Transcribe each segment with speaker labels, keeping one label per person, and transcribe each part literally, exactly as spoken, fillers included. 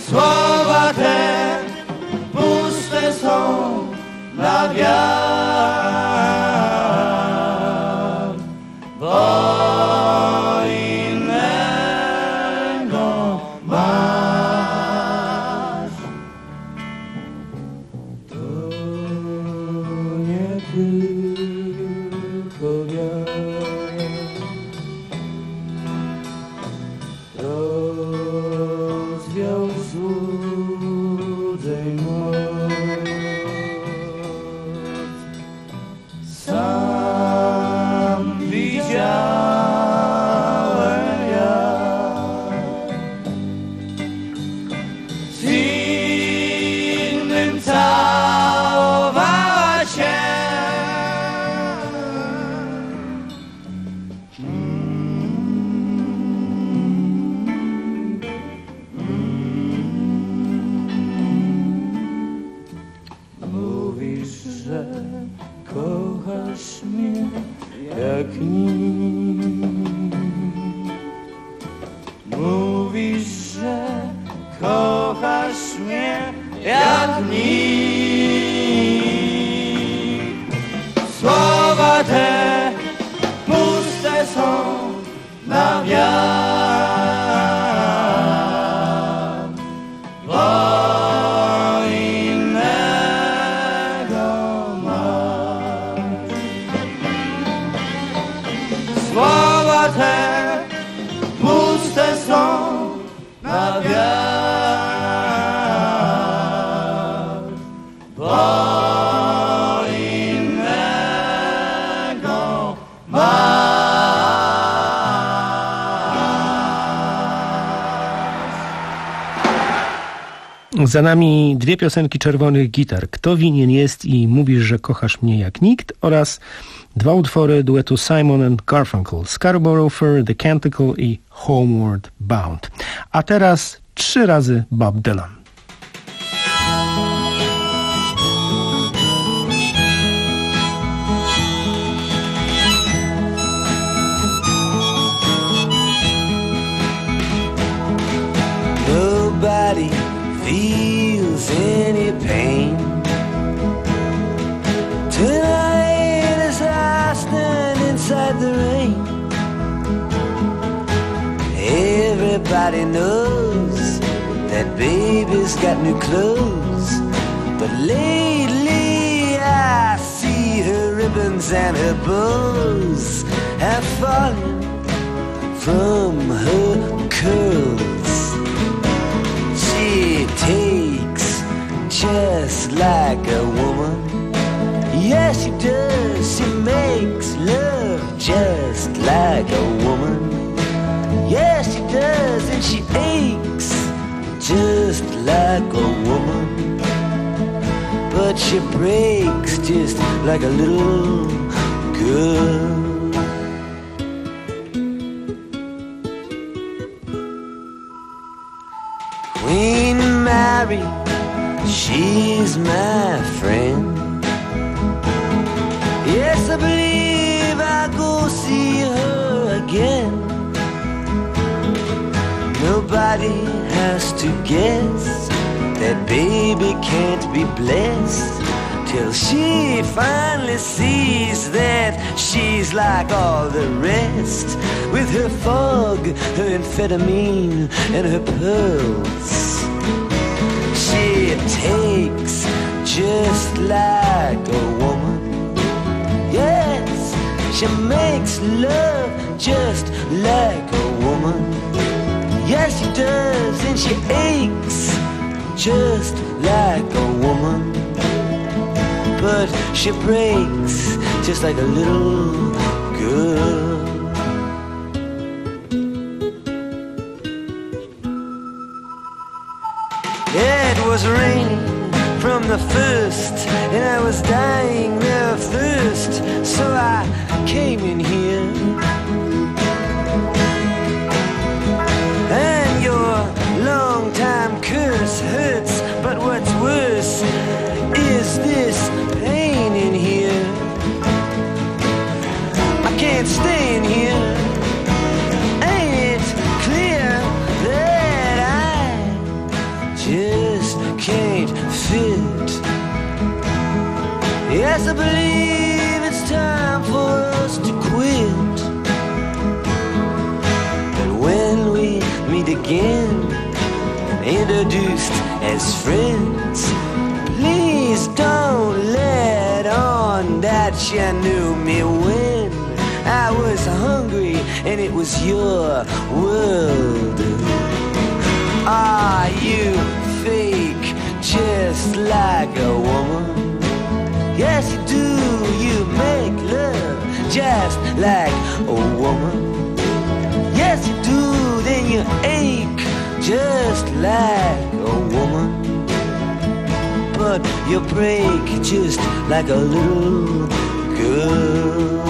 Speaker 1: Słowa te puste są na wiatr, bo innego masz. To nie tylko wiatr, rozwiał złudzeń moc. Sam widziałem jak z innym całowała się. Mówisz, że kochasz mnie jak nikt. Mówisz, że kochasz mnie jak nikt. Słowa te puste są na wiatr, bo innego masz. Słowa te puste są na wiatr, bo innego masz.
Speaker 2: Za nami dwie piosenki Czerwonych Gitar. Kto winien jest i Mówisz, że kochasz mnie jak nikt, oraz dwa utwory duetu Simon and Garfunkel, Scarborough Fair, The Canticle i Homeward Bound. A teraz trzy razy Bob Dylan.
Speaker 1: Nobody feels any pain tonight as I stand inside the rain. Everybody knows that baby's got new clothes, but lately I see her ribbons and her bows have fallen from her curls. She takes just like a woman. Yes, she does. She makes love just like a woman. Yes, she does. And she aches just like a woman. But she breaks just like a little girl. Queen Mary, she's my friend. Yes, I believe I'll go see her again. Nobody has to guess that baby can't be blessed till she finally sees that she's like all the rest, with her fog, her amphetamine, and her pearls. She takes just like a woman. Yes, she makes love just like a woman. Yes, she does, and she aches just like a woman. But she breaks just like a little girl. It was raining from the first, and I was dying of thirst, so I came in here. And your long-time curse hurts, but what's worse is this pain in here. I can't stay in here. Ain't it clear that I just can't fit. Yes, I believe it's time for us to quit. But when we meet again, introduced as friends, please don't let on that you knew me when I was hungry and it was your world. Are you fake just like a woman? Yes you do, you make love just like a woman. Yes you do, then you ache just like a woman. But you break just like a little girl.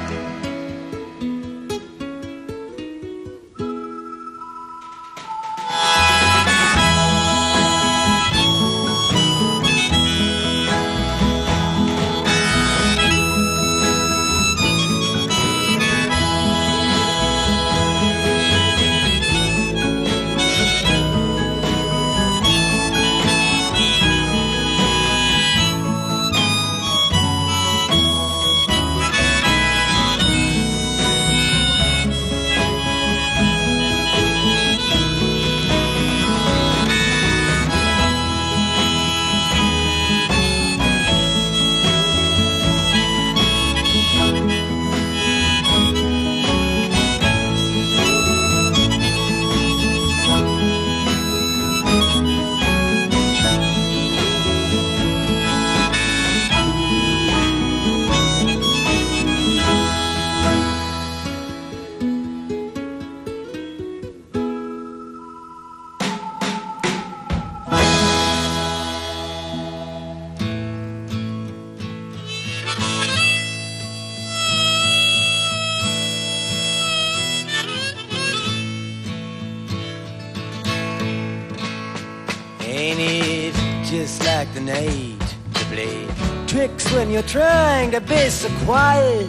Speaker 1: The night to play tricks when you're trying to be so quiet.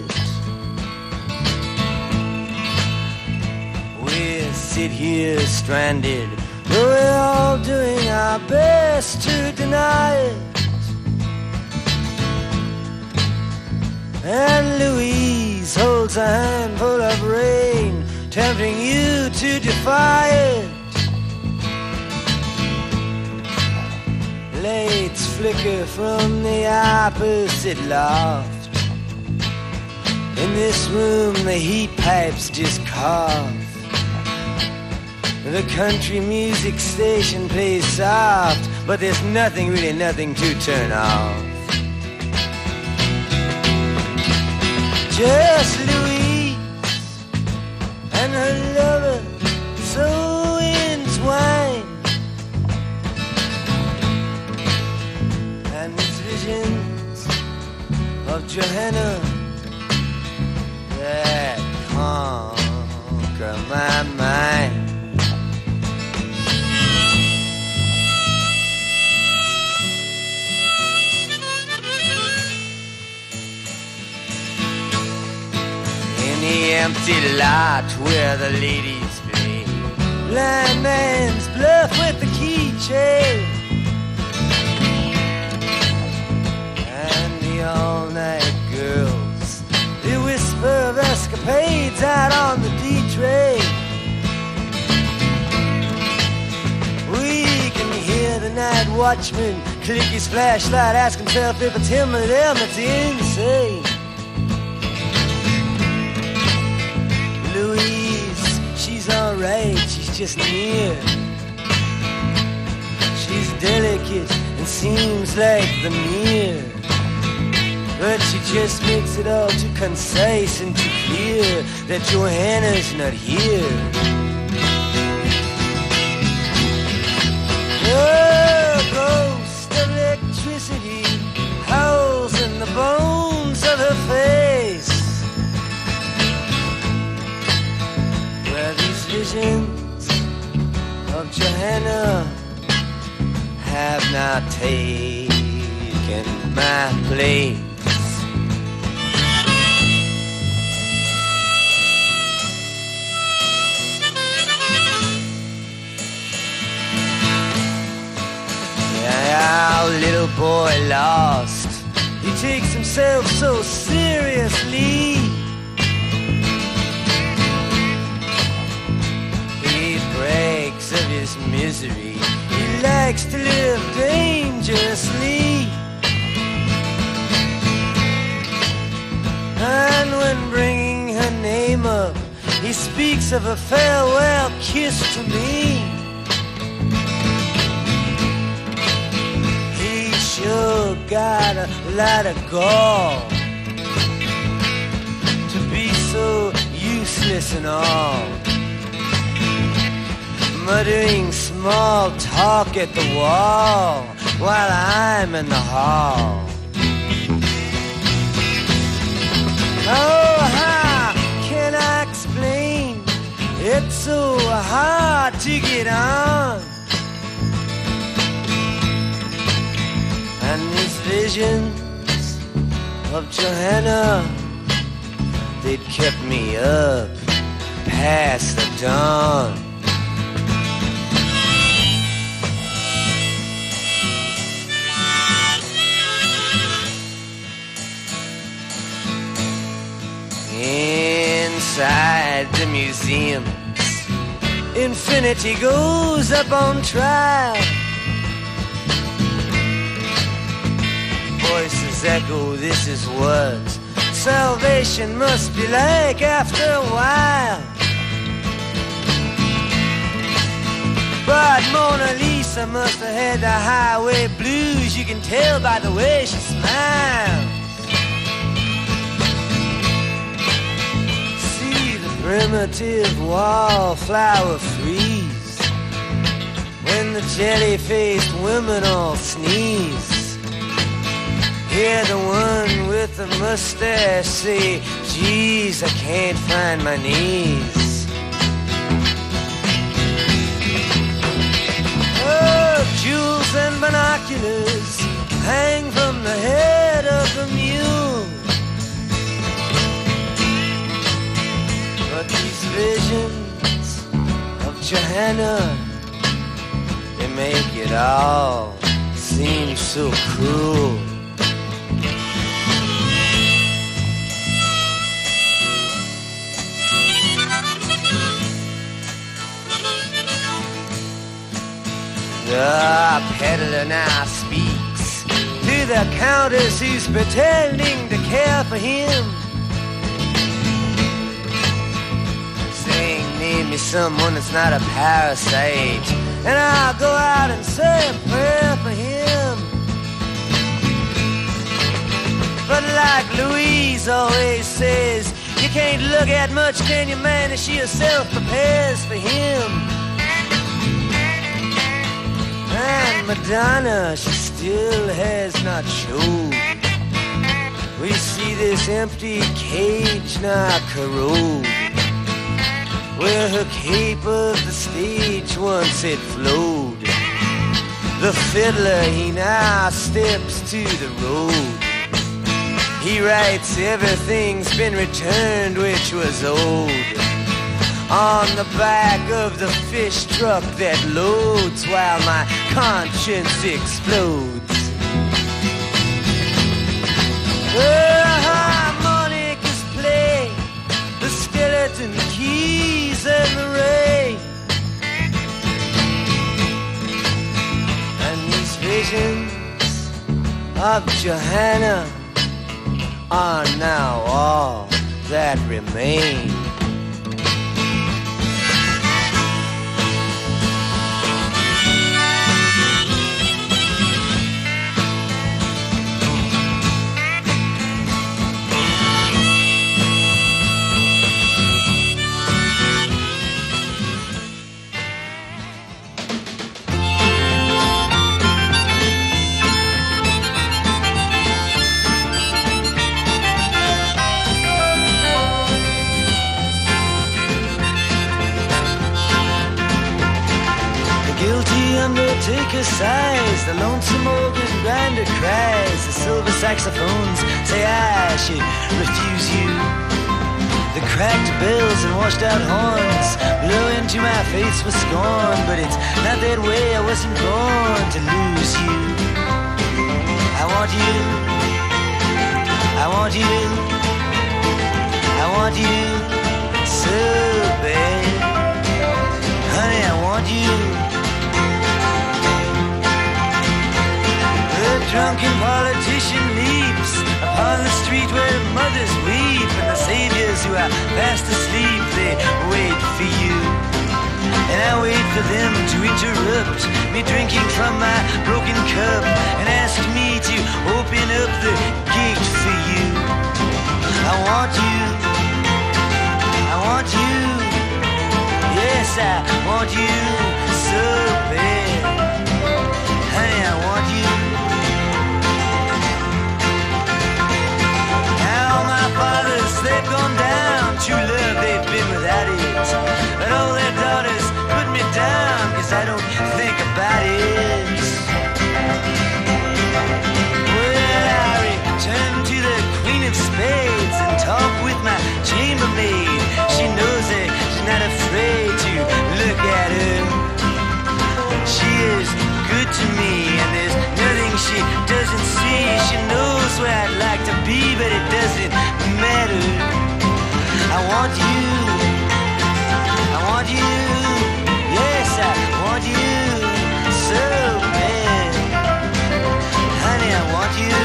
Speaker 1: We sit here stranded, but we're all doing our best to deny it. And Louise holds a handful of rain, tempting you to defy it. Lights flicker from the opposite loft. In this room the heat pipes just cough. The country music station plays soft, but there's nothing, really nothing to turn off. Just Louise and her lover so entwined. Of Johanna that conquer my mind. In the empty lot where the ladies play blind man's bluff with the keychain. All-night girls, they whisper of escapades out on the D-train. We can hear the night watchman click his flashlight, ask himself if it's him or them that's insane. Louise, she's alright, she's just near. She's delicate and seems like the mirror, but she just makes it all too concise and too clear that Johanna's not here. The ghost of electricity howls in the bones of her face, where these visions of Johanna have not taken my place. little boy lost. He takes himself so seriously. He brags of his misery. He likes to live dangerously. And when bringing her name up, he speaks of a farewell kiss to me. He sure got a lot of gall to be so useless and all, muttering small talk at the wall while I'm in the hall. Oh, how can I explain? It's so hard to get on. And these visions of Johanna, they'd kept me up past the dawn. Inside the museums, infinity goes up on trial. Voices echo, this is what salvation must be like after a while. But Mona Lisa must have had the highway blues. You can tell by the way she smiles. Primitive wallflower freeze when the jelly-faced women all sneeze. Hear the one with the mustache say, geez, I can't find my knees. Oh, jewels and binoculars hang from the head of the mule. But these visions of Johanna, they make it all seem so cruel. The peddler now speaks to the countess who's pretending to care for him, name me someone that's not a parasite, and I'll go out and say a prayer for him. But like Louise always says, you can't look at much, can you, man, as she herself prepares for him. And Madonna, she still has not showed. We see this empty cage now corrode, where her cape of the stage once had flowed. The fiddler, he now steps to the road. He writes everything's been returned which was old on the back of the fish truck that loads while my conscience explodes. The harmonicas play, the skeleton keys and the ray, and these visions of Johanna are now all that remain. Undertaker sighs, the lonesome organ grinder cries, the silver saxophones say I should refuse you. The cracked bells and washed out horns blow into my face with scorn, but it's not that way, I wasn't born to lose you. you, I want you, I want you so bad. Honey, I want you. The drunken politician leaps upon the street where mothers weep, and the saviors who are fast asleep, they wait for you. And I wait for them to interrupt me drinking from my broken cup and ask me to open up the gate for you. I want you, I want you, yes I want you so bad. Honey, I want you. Now my fathers, they've gone down, true love they've been without it, but all their daughters put me down, cause I don't think about it. Well, I return to the Queen of Spades and talk with my chambermaid. She knows that she's not afraid to look at her. She is good to me and there's nothing she doesn't see. She knows where I'd like to be, but it doesn't matter. I want you, I want you, yes I want you so bad. Honey, I want you.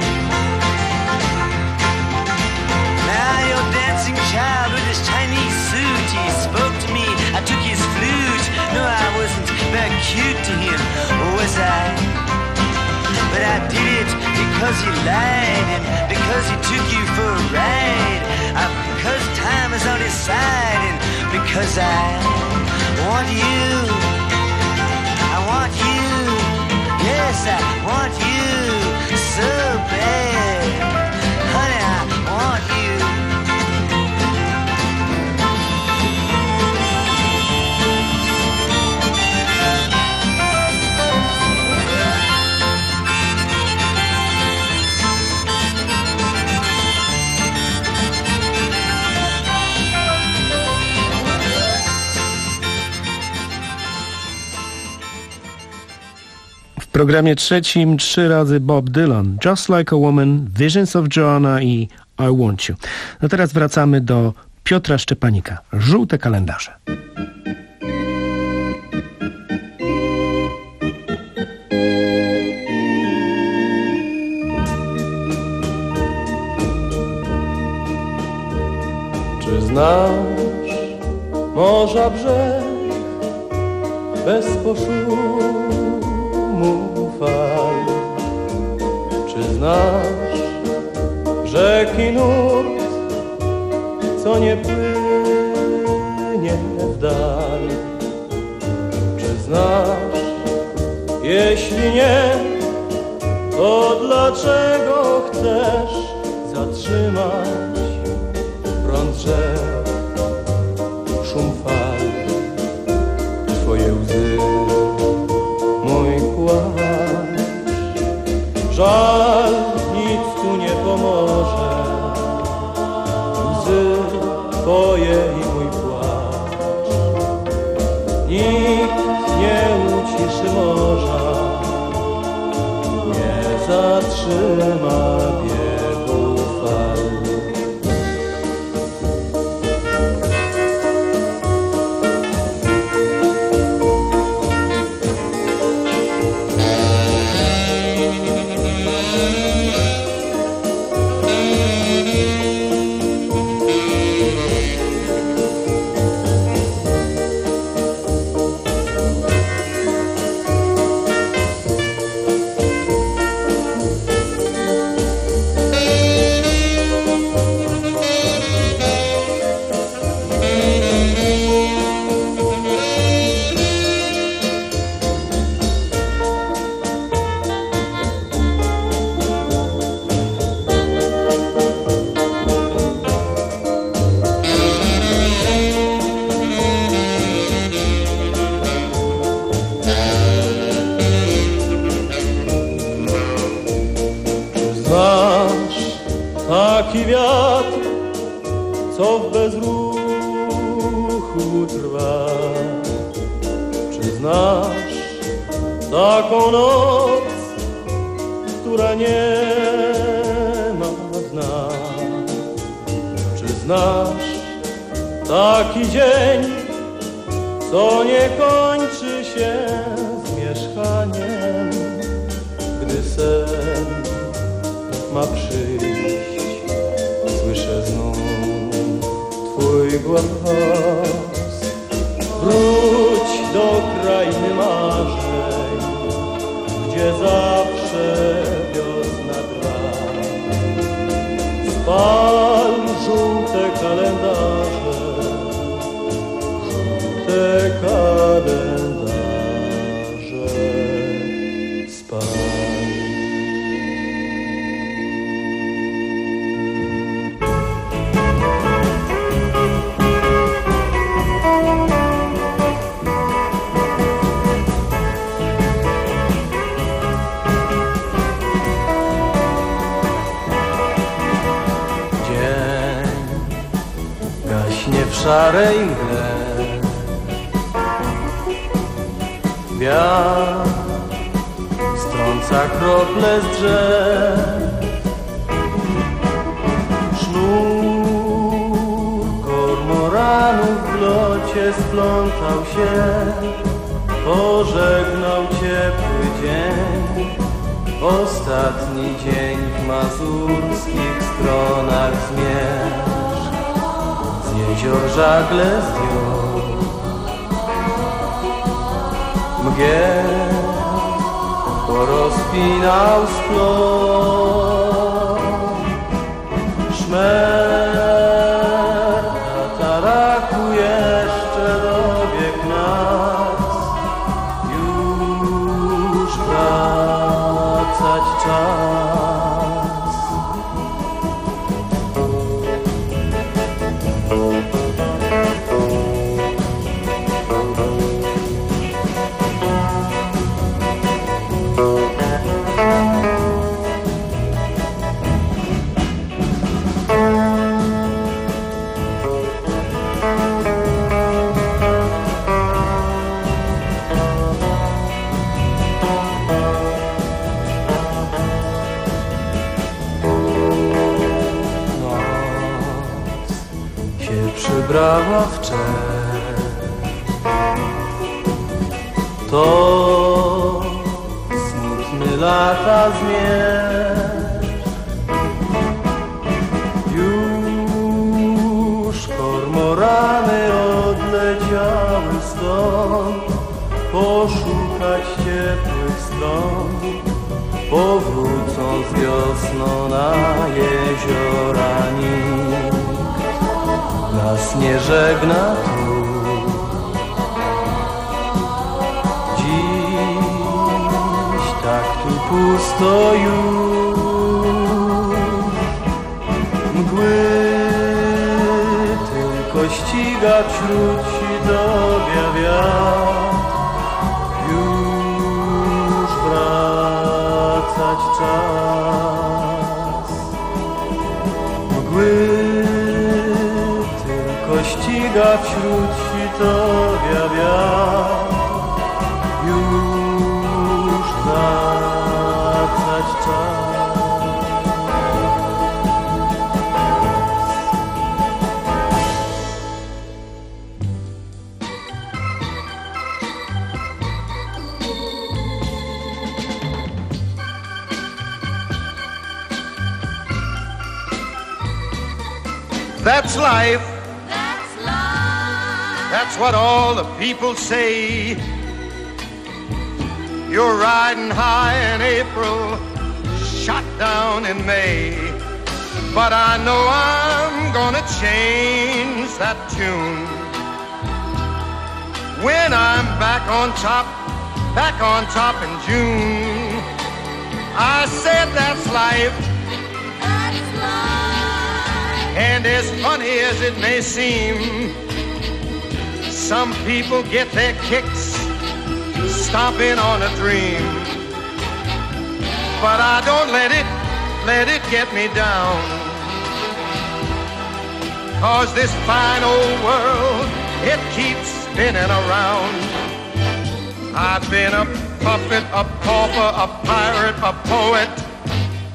Speaker 1: Now your dancing child with his Chinese suit, he spoke to me, I took his flute. No, I wasn't very cute to him, was I? But I did it because he lied and because he took you for a ride. Uh, because time is on his side and because I want you, I want you, yes I want you so bad. Honey, I want you.
Speaker 2: W programie trzecim trzy razy Bob Dylan, Just Like a Woman, Visions of Joanna i I Want You. No teraz wracamy do Piotra Szczepanika. Żółte kalendarze.
Speaker 3: Czy znasz morza brzeg bez poszumu fal? Czy znasz rzeki nurt, co nie płynie w dal? Czy znasz? Jeśli nie, to dlaczego chcesz zatrzymać prąd rzek, szum fal, twoje łzy, mój płacz? Żal nic tu nie pomoże, łzy twoje i mój płacz. Nikt nie uciszy morza, nie zatrzyma biegu fal. Taki wiatr, co w bezruchu trwa. Czy znasz taką noc, w która nie ma dna. Czy znasz taki dzień, co nie kończy się zmieszkaniem, gdy sen ma przyjść, słyszę znów twój głos. Wróć do krainy marzeń, gdzie zawsze wiosna gra. Spal żółte kalendarze, żółte kalendarze, spal. W szarej mgle wiatr strąca krople z drzew. Sznur kormoranów w locie splątał się, pożegnał ciepły dzień. Ostatni dzień w mazurskich stronach zmierz. Jezior żagle zdjął mgieł, porozpinał splot. Szmer tataraku jeszcze dobiegł nas, już wracać czas. Brała w czerw, to smutny lata zmierzch. Już kormorany odleciały stąd, poszukać ciepłych stron. Powrócą z wiosną na jeziora nikt nas nie żegna tu. Dziś tak tu pusto już, mgły tylko ściga wśród sidowia wiatr. Już wracać czas, mgły ściga wśród świtowia wiatr. Już wracać czas.
Speaker 4: That's life. That's what all the people say. You're riding high in April, shot down in May. But I know I'm gonna change that tune when I'm back on top, back on top in June. I said that's life. That's life. And as funny as it may seem, some people get their kicks stomping on a dream. But I don't let it, let it get me down. 'Cause this fine old world, it keeps spinning around. I've been a puppet, a pauper, a pirate, a poet,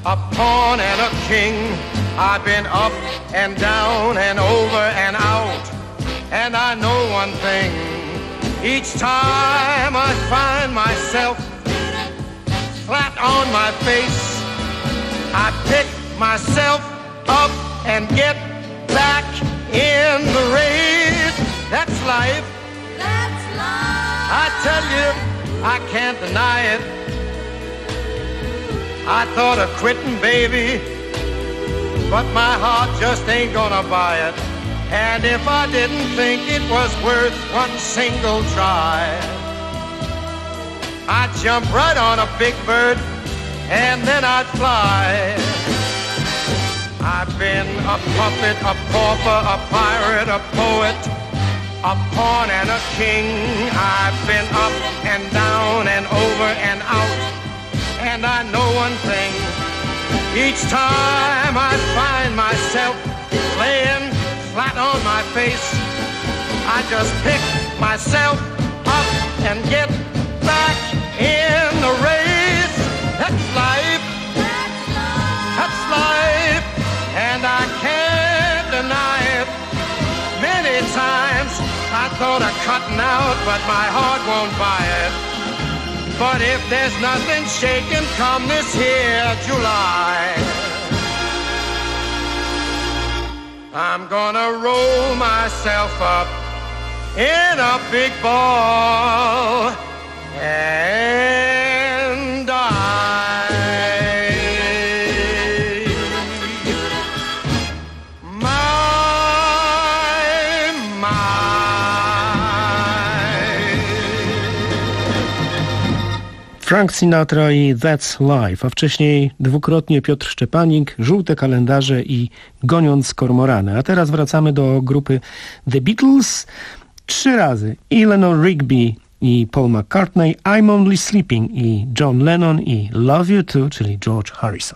Speaker 4: a pawn and a king. I've been up and down and over and out, and I know one thing. Each time I find myself flat on my face, I pick myself up and get back in the race. That's life.
Speaker 1: That's life.
Speaker 4: I tell you, I can't deny it. I thought of quitting, baby, but my heart just ain't gonna buy it. And if I didn't think it was worth one single try, I'd jump right on a big bird and then I'd fly. I've been a puppet, a pauper, a pirate, a poet, a pawn and a king. I've been up and down and over and out, and I know one thing. Each time I find myself laying flat on my face, I just pick myself up and get back in the race. That's life. That's life. And I can't deny it. Many times I thought of cutting out, but my heart won't buy it. But if there's nothing shaking come this here July, I'm gonna roll myself up in a big ball and die.
Speaker 2: Frank Sinatra i That's Life, a wcześniej dwukrotnie Piotr Szczepanik, Żółte kalendarze i Goniąc kormorany. A teraz wracamy do grupy The Beatles. Trzy razy Eleanor Rigby i Paul McCartney, I'm Only Sleeping i John Lennon i Love You Too, czyli George Harrison.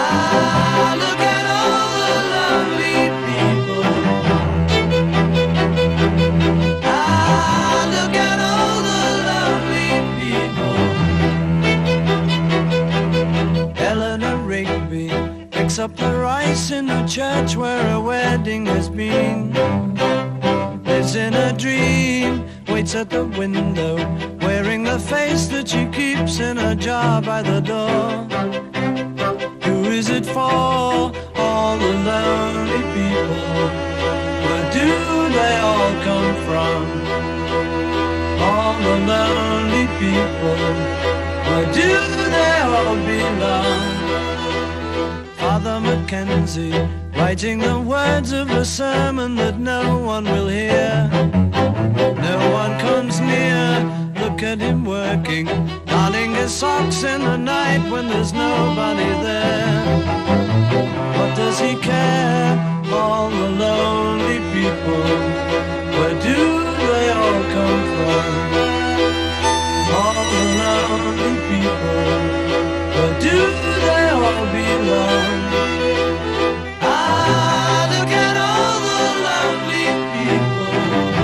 Speaker 5: Up the rice in the church where a wedding has been. Lives in a dream, waits at the window, wearing the face that she keeps in a jar by the door. Who is it for? All the lonely people. Where do they all come from? All the lonely people. Where do they all belong? Father Mackenzie, writing the words of a sermon that no one will hear. No one comes near, look at him working, darning his socks in the night when there's nobody there. What does he care? All the lonely people, where do they all come from? All the lonely people, where do they all belong? Ah, look at all the lonely people.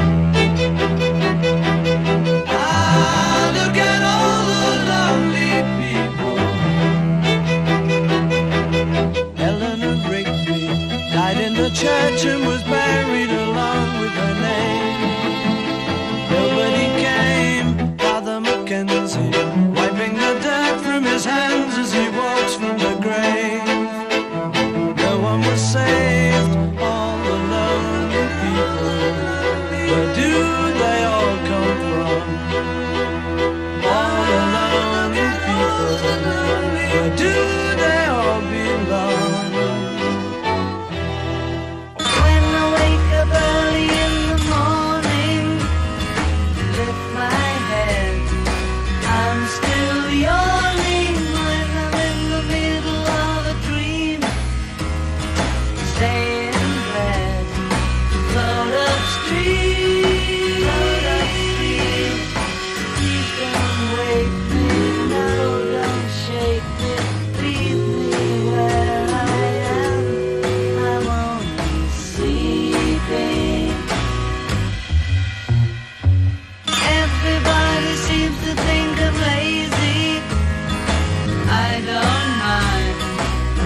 Speaker 5: Ah, look at all the lonely people. Eleanor Rigby died in the church and was buried along with her name. Nobody came, Father Mackenzie, wiping the dirt from his hands as he walks from the grave. No one was saved, all the lonely people. Where do they all come from? All the lonely people. Where do they all belong?
Speaker 1: When I wake up early in the morning, lift my head, I'm still yawning. When I'm in the middle of a dream, stay in bed, float upstream, float upstream. Please don't wake me, no, don't shake me, leave me where I am. I'm only sleeping. Everybody seems to think I'm lazy. I don't mind,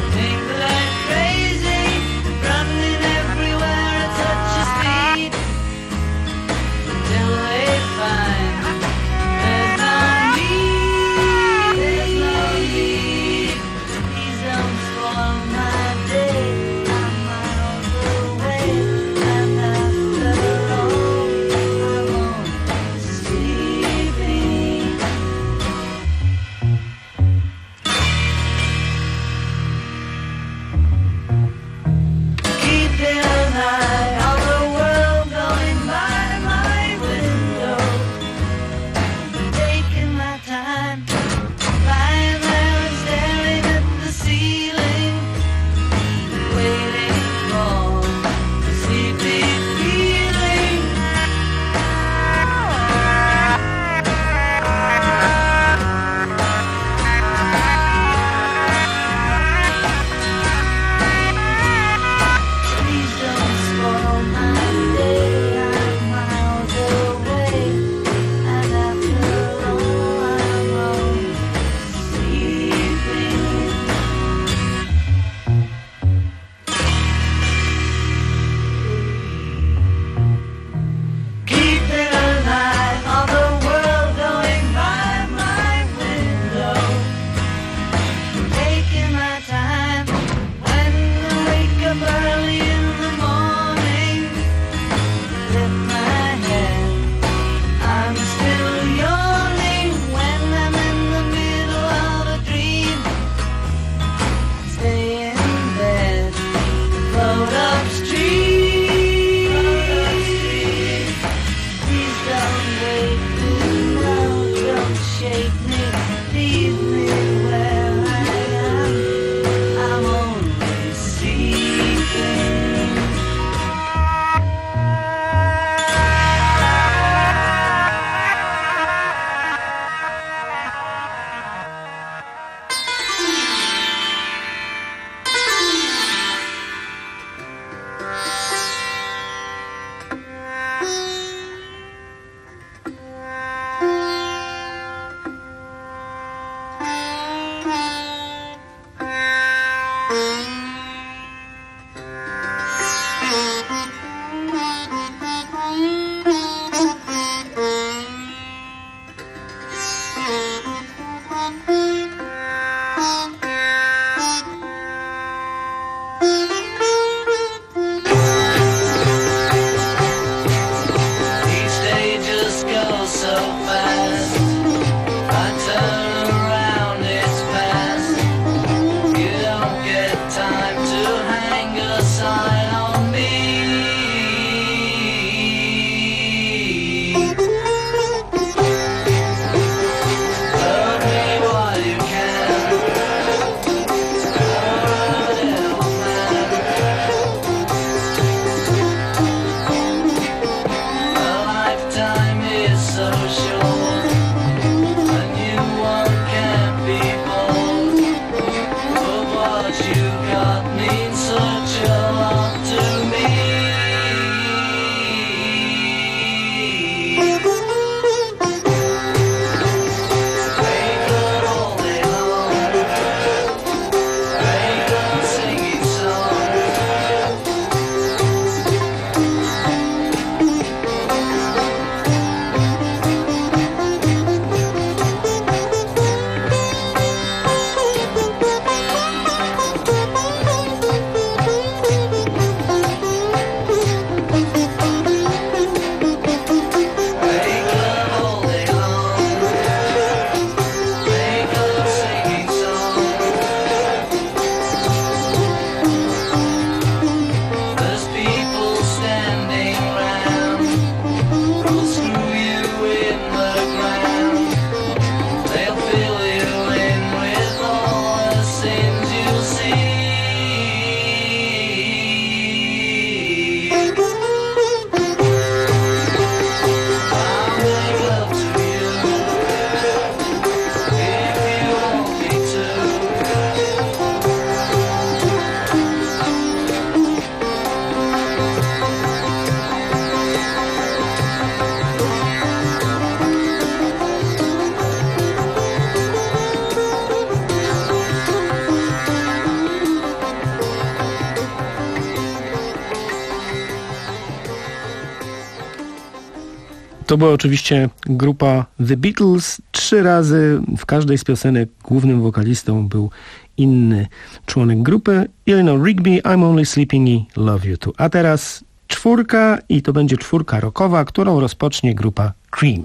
Speaker 2: To była oczywiście grupa The Beatles. Trzy razy w każdej z piosenek głównym wokalistą był inny członek grupy. Eleanor Rigby, I'm Only Sleeping i Love You Too. A teraz czwórka i to będzie czwórka rockowa, którą rozpocznie grupa Cream.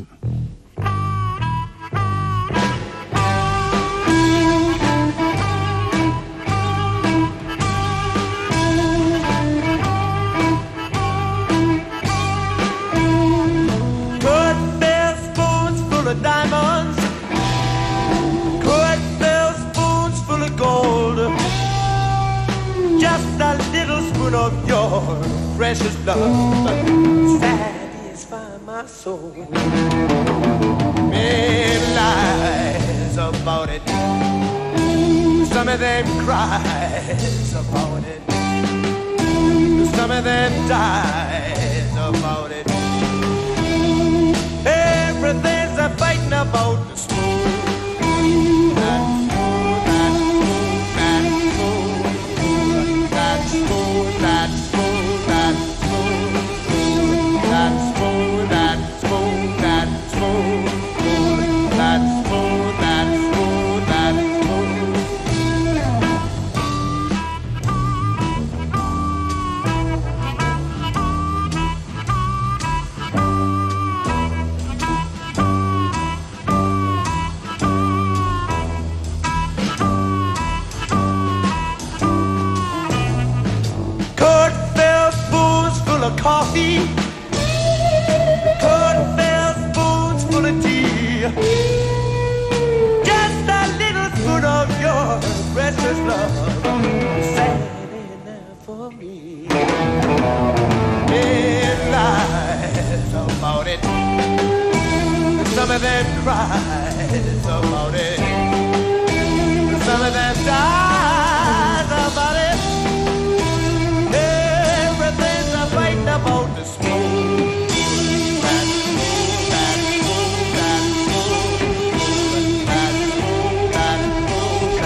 Speaker 3: Diamonds, could fill spoons full of gold, just a little spoon of your precious love satisfy my soul. Many lies about it, some of them cries about it, some of them dies about it. Everything's a fighting about the spoon. That spoon, that spoon, that spoon, that spoon, that spoon, that spoon, that spoon, that spoon, that spoon, that spoon, coffee, could fill spoons full of tea, just a little spoon of your precious love, sad enough for me. Many lies about it, some of them cries about it, some of them dies about it. About the spoon, that spoon, that spoon, that spoon, that spoon,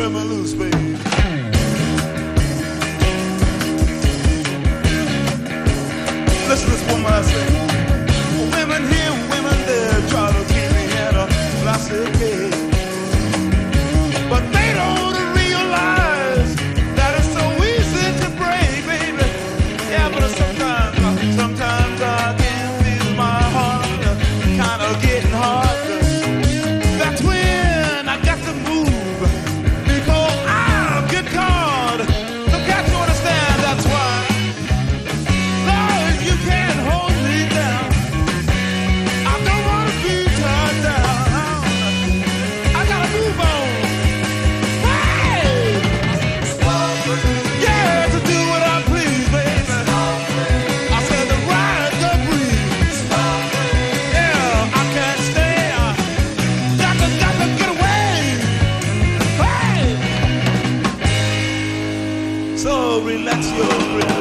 Speaker 6: turn me loose, baby. Listen to this woman I say. Women here, women there, try to keep me in a plastic cage. But they don't realize that it's so easy to break, baby. Yeah, but sometimes, sometimes I can feel my heart kind of getting hard. That's when I got to move, because I'll get caught. Don't got to understand, that's why. Lord, you can't hold me down. I don't want to be tied down. I gotta move on. Hey! Yeah, to do what I please, baby. I said to ride the breeze. Yeah, I can't stay. Got to, got to get away. Hey! So relax your grip.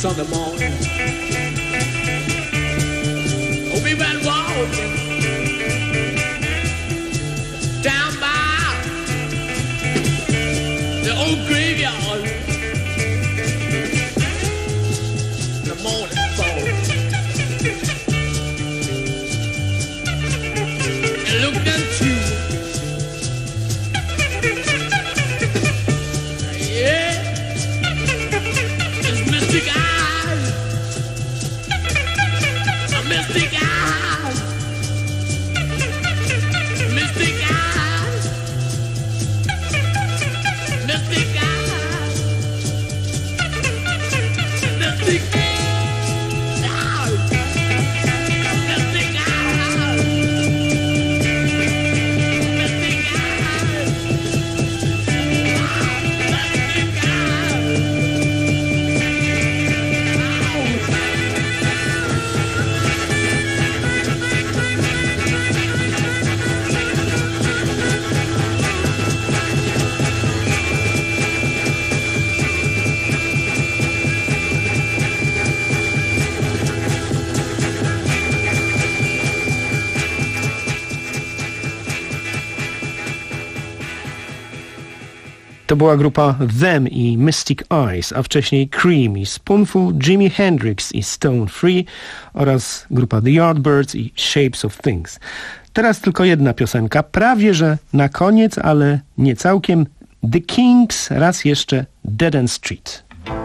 Speaker 7: Sunday morning. Oh, we went walking down by the old graveyard. The morning fall. And looked into mystic eyes, mystic eyes, mystic eyes, mystic eyes, mystic eyes, mystic eyes.
Speaker 2: To była grupa Them i Mystic Eyes, a wcześniej Cream i Spoonful, Jimi Hendrix i Stone Free oraz grupa The Yardbirds i Shapes of Things. Teraz tylko jedna piosenka, prawie że na koniec, ale nie całkiem. The Kings, raz jeszcze Dead End Street.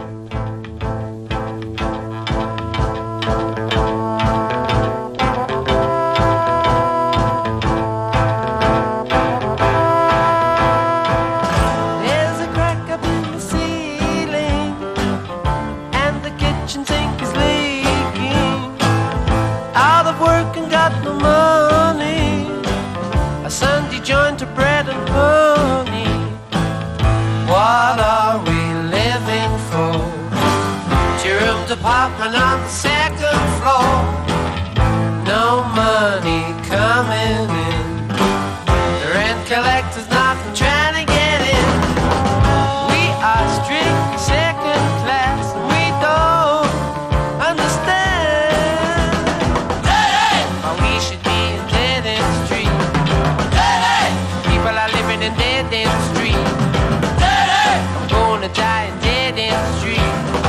Speaker 8: Apartment on the second floor, no money coming in. The rent collector's knocking, trying to get in. We are strict second class, and we don't understand why we should be in Dead End Street. People are living in Dead End Street. I'm gonna die in Dead End Street.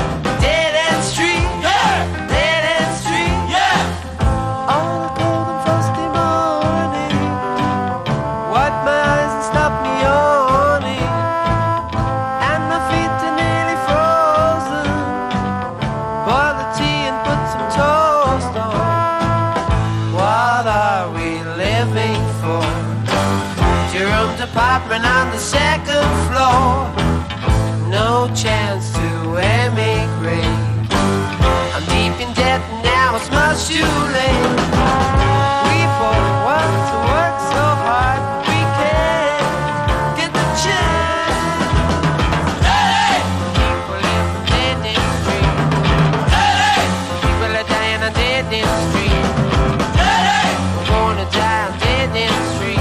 Speaker 8: Apartment on the second floor, no chance to emigrate. I'm deep in debt and now it's much too late. We both want to work so hard, but we can't get the chance. Hey! People live on Dead End Street. Hey! People are dying on Dead End Street. Hey! We're gonna die on Dead End Street.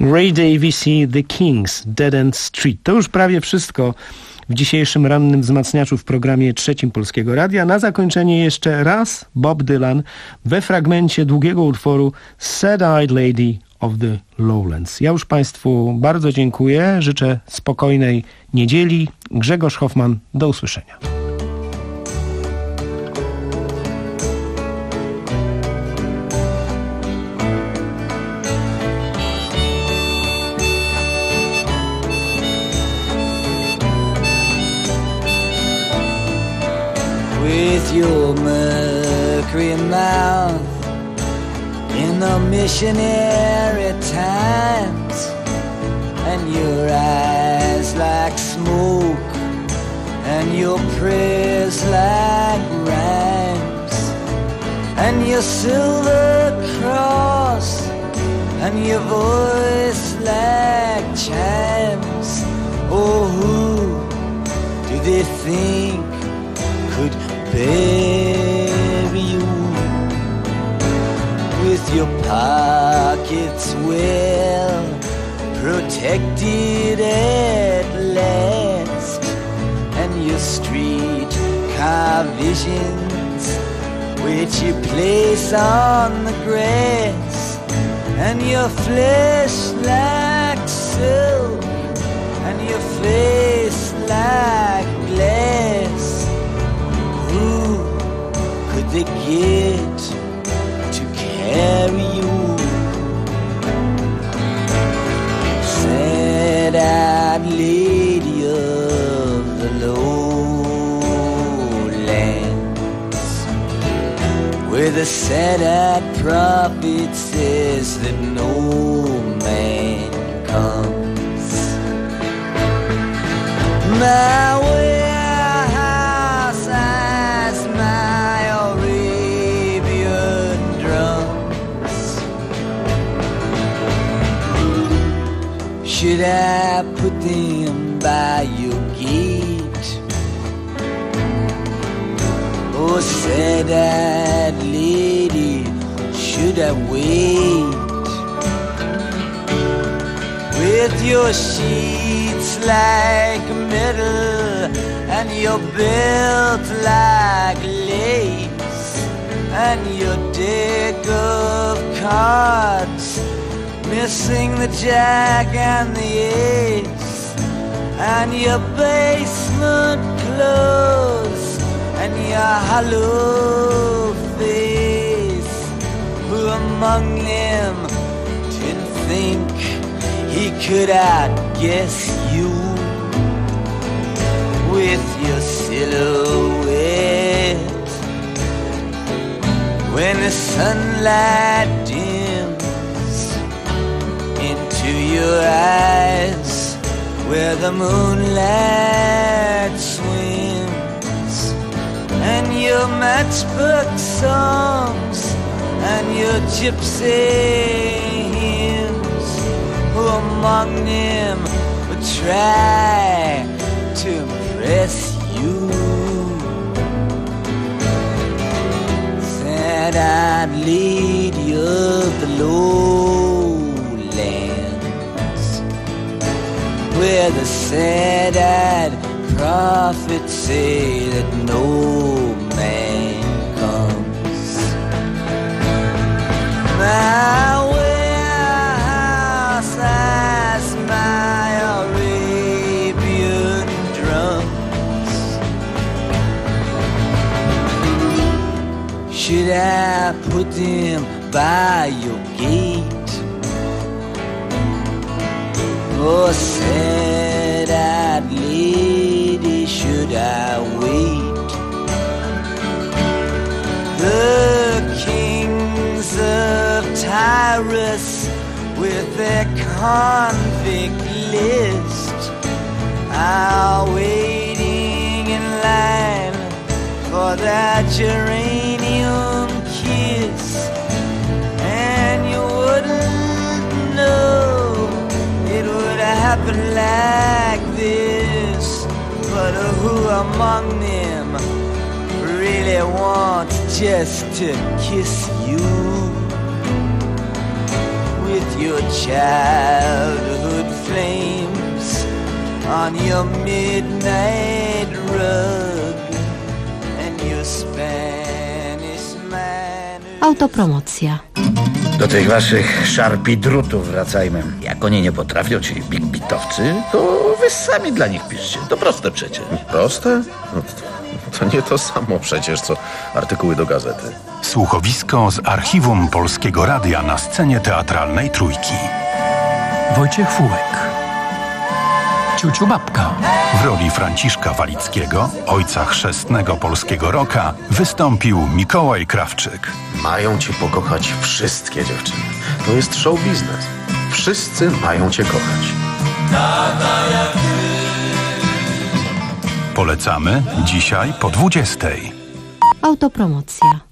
Speaker 2: Ray Davies i The Kings, Dead End Street. To już prawie wszystko w dzisiejszym rannym wzmacniaczu w programie Trzecim Polskiego Radia. Na zakończenie jeszcze raz Bob Dylan we fragmencie długiego utworu Sad-Eyed Lady of the Lowlands. Ja już Państwu bardzo dziękuję. Życzę spokojnej niedzieli. Grzegorz Hoffman, do usłyszenia.
Speaker 1: With your mercury mouth in the missionary times, and your eyes like smoke, and your prayers like rhymes, and your silver cross, and your voice like chimes. Oh, who do they think could bury you? With your pockets well protected at last, and your street car visions which you place on the grass, and your flesh like silk, and your face like glass. Who could they get to carry you? Sad-eyed lady of the lowlands, where the sad-eyed prophet says that no man comes. My warehouse has my Arabian drums. Should I put them by your gate? Oh, sad-eyed lady, should I wait? With your sheets like metal, and your belt like lace, and your deck of cards missing the jack and the ace, and your basement clothes, and your hollow face. Who among them didn't think he could outguess you? With your silhouette, when the sunlight dims into your eyes, where the moonlight swims, and your matchbook songs, and your gypsy hymns. Who among them would try to impress you? Sad-eyed lady of the lowlands, where the sad-eyed prophets say that no man comes. My warehouse has my Arabian drums. Should I put them by your gate? Oh, sad-eyed lady, should I wait? The kings of Tyrus with their convict list are waiting in line for that geranium kiss, and you wouldn't know it would happen like this. But who among them really wants just to kiss you? with your childhood flames on your midnight rug and your Spanish manners.
Speaker 9: Autopromocja.
Speaker 10: Do tych waszych szarpidrutów wracajmy. Jak oni nie potrafią, ci big bitowcy, to wy sami dla nich piszcie. To proste przecież.
Speaker 11: Proste? No to, to nie to samo przecież, co artykuły do gazety.
Speaker 12: Słuchowisko z archiwum Polskiego Radia na scenie teatralnej Trójki.
Speaker 13: Wojciech Fułek. Ciuciu Babka.
Speaker 12: W roli Franciszka Walickiego, ojca chrzestnego polskiego rocka, wystąpił Mikołaj Krawczyk.
Speaker 11: Mają cię pokochać wszystkie dziewczyny. To jest show biznes. Wszyscy mają cię kochać.
Speaker 12: Polecamy dzisiaj po dwudziestej.
Speaker 9: Autopromocja.